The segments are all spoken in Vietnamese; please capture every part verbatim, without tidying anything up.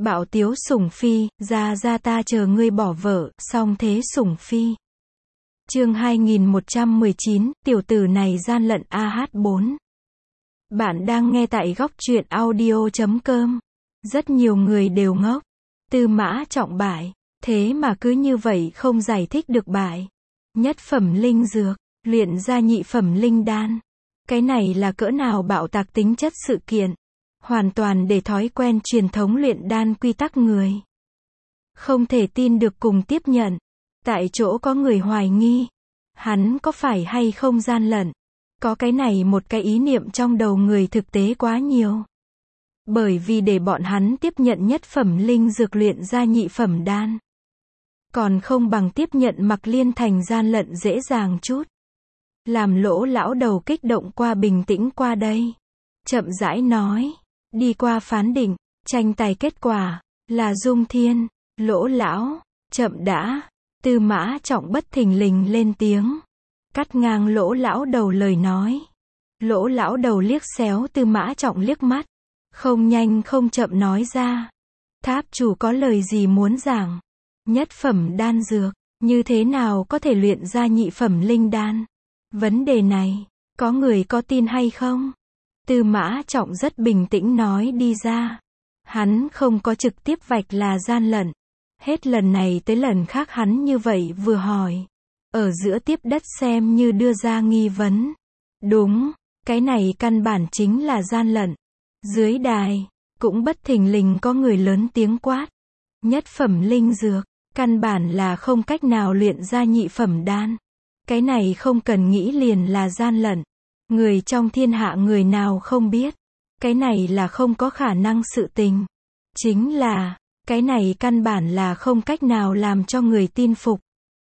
Bạo tiếu sủng phi, ra ra ta chờ ngươi bỏ vợ, song thế sủng phi. Chương hai nghìn một trăm mười chín, tiểu tử này gian lận a hát bốn. Bạn đang nghe tại góc truyện audio chấm com. Rất nhiều người đều ngốc. Tư Mã Trọng bại, thế mà cứ như vậy không giải thích được bại. Nhất phẩm linh dược, luyện ra nhị phẩm linh đan. Cái này là cỡ nào bạo tạc tính chất sự kiện. Hoàn toàn để thói quen truyền thống luyện đan quy tắc người. Không thể tin được cùng tiếp nhận. Tại chỗ có người hoài nghi. Hắn có phải hay không gian lận? Có cái này một cái ý niệm trong đầu người thực tế quá nhiều. Bởi vì để bọn hắn tiếp nhận nhất phẩm linh dược luyện ra nhị phẩm đan. Còn không bằng tiếp nhận Mặc Liên Thành gian lận dễ dàng chút. Làm Lỗ lão đầu kích động qua bình tĩnh qua đây. Chậm rãi nói. Đi qua phán định, tranh tài kết quả, là Dung Thiên, Lỗ lão, chậm đã. Tư Mã Trọng bất thình lình lên tiếng. Cắt ngang Lỗ lão đầu lời nói. Lỗ lão đầu liếc xéo Tư Mã Trọng liếc mắt. Không nhanh không chậm nói ra. Tháp chủ có lời gì muốn giảng? Nhất phẩm đan dược, như thế nào có thể luyện ra nhị phẩm linh đan? Vấn đề này, có người có tin hay không? Tư Mã Trọng rất bình tĩnh nói đi ra. Hắn không có trực tiếp vạch là gian lận. Hết lần này tới lần khác hắn như vậy vừa hỏi. Ở giữa tiếp đất xem như đưa ra nghi vấn. Đúng, cái này căn bản chính là gian lận. Dưới đài, cũng bất thình lình có người lớn tiếng quát. Nhất phẩm linh dược, căn bản là không cách nào luyện ra nhị phẩm đan. Cái này không cần nghĩ liền là gian lận. Người trong thiên hạ người nào không biết. Cái này là không có khả năng sự tình. Chính là, cái này căn bản là không cách nào làm cho người tin phục.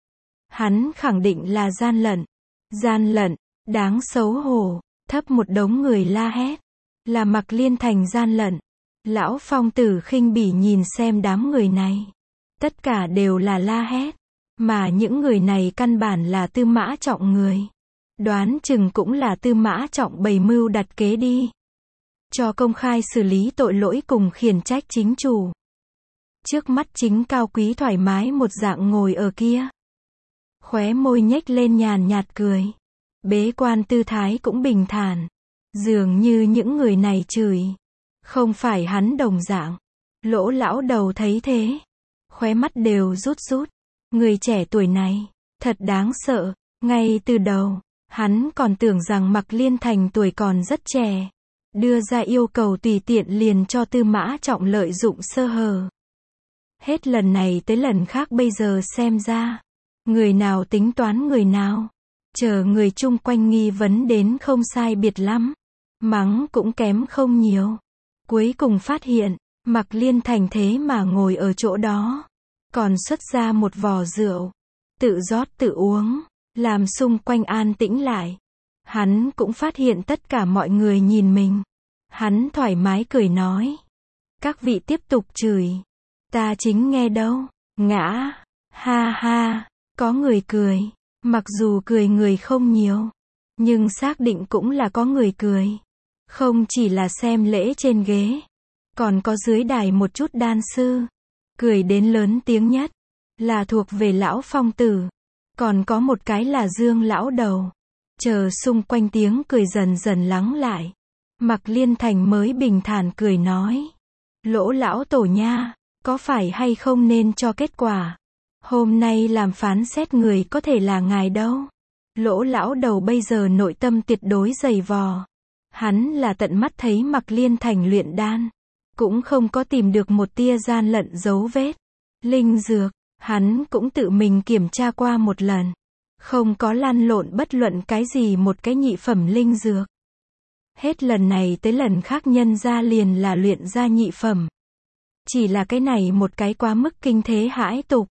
Hắn khẳng định là gian lận. Gian lận, đáng xấu hổ, thấp một đống người la hét. Là Mặc Liên Thành gian lận. Lão Phong Tử khinh bỉ nhìn xem đám người này. Tất cả đều là la hét. Mà những người này căn bản là Tư Mã Trọng người. Đoán chừng cũng là Tư Mã Trọng bày mưu đặt kế đi. Cho công khai xử lý tội lỗi cùng khiển trách chính chủ. Trước mắt chính cao quý thoải mái một dạng ngồi ở kia. Khóe môi nhếch lên nhàn nhạt cười. Bế quan tư thái cũng bình thản. Dường như những người này chửi. Không phải hắn đồng dạng. Lỗ lão đầu thấy thế. Khóe mắt đều rút rút. Người trẻ tuổi này, thật đáng sợ. Ngay từ đầu, hắn còn tưởng rằng Mặc Liên Thành tuổi còn rất trẻ. Đưa ra yêu cầu tùy tiện liền cho Tư Mã Trọng lợi dụng sơ hở. Hết lần này tới lần khác bây giờ xem ra. Người nào tính toán người nào. Chờ người chung quanh nghi vấn đến không sai biệt lắm. Mắng cũng kém không nhiều. Cuối cùng phát hiện, Mặc Liên Thành thế mà ngồi ở chỗ đó. Còn xuất ra một vò rượu. Tự rót tự uống. Làm xung quanh an tĩnh lại. Hắn cũng phát hiện tất cả mọi người nhìn mình. Hắn thoải mái cười nói. Các vị tiếp tục chửi. Ta chính nghe đâu. Ngã. Ha ha. Có người cười. Mặc dù cười người không nhiều. Nhưng xác định cũng là có người cười. Không chỉ là xem lễ trên ghế. Còn có dưới đài một chút đan sư. Cười đến lớn tiếng nhất. Là thuộc về Lão Phong Tử. Còn có một cái là Dương lão đầu. Chờ xung quanh tiếng cười dần dần lắng lại. Mặc Liên Thành mới bình thản cười nói. Lỗ lão tổ nha. Có phải hay không nên cho kết quả. Hôm nay làm phán xét người có thể là ngài đâu. Lỗ lão đầu bây giờ nội tâm tuyệt đối dày vò. Hắn là tận mắt thấy Mặc Liên Thành luyện đan. Cũng không có tìm được một tia gian lận dấu vết. Linh dược, hắn cũng tự mình kiểm tra qua một lần. Không có lăn lộn bất luận cái gì một cái nhị phẩm linh dược. Hết lần này tới lần khác nhân ra liền là luyện ra nhị phẩm. Chỉ là cái này một cái quá mức kinh thế hãi tục.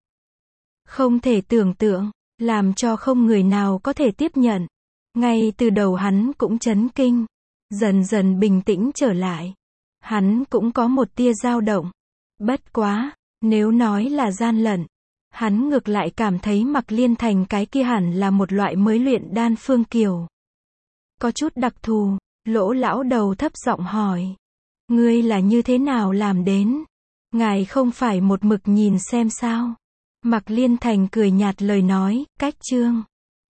Không thể tưởng tượng, làm cho không người nào có thể tiếp nhận. Ngay từ đầu hắn cũng chấn kinh. Dần dần bình tĩnh trở lại. Hắn cũng có một tia dao động. Bất quá, nếu nói là gian lận. Hắn ngược lại cảm thấy Mặc Liên Thành cái kia hẳn là một loại mới luyện đan phương kiều. Có chút đặc thù, Lỗ lão đầu thấp giọng hỏi. Ngươi là như thế nào làm đến? Ngài không phải một mực nhìn xem sao? Mạc Liên Thành cười nhạt lời nói, cách chương.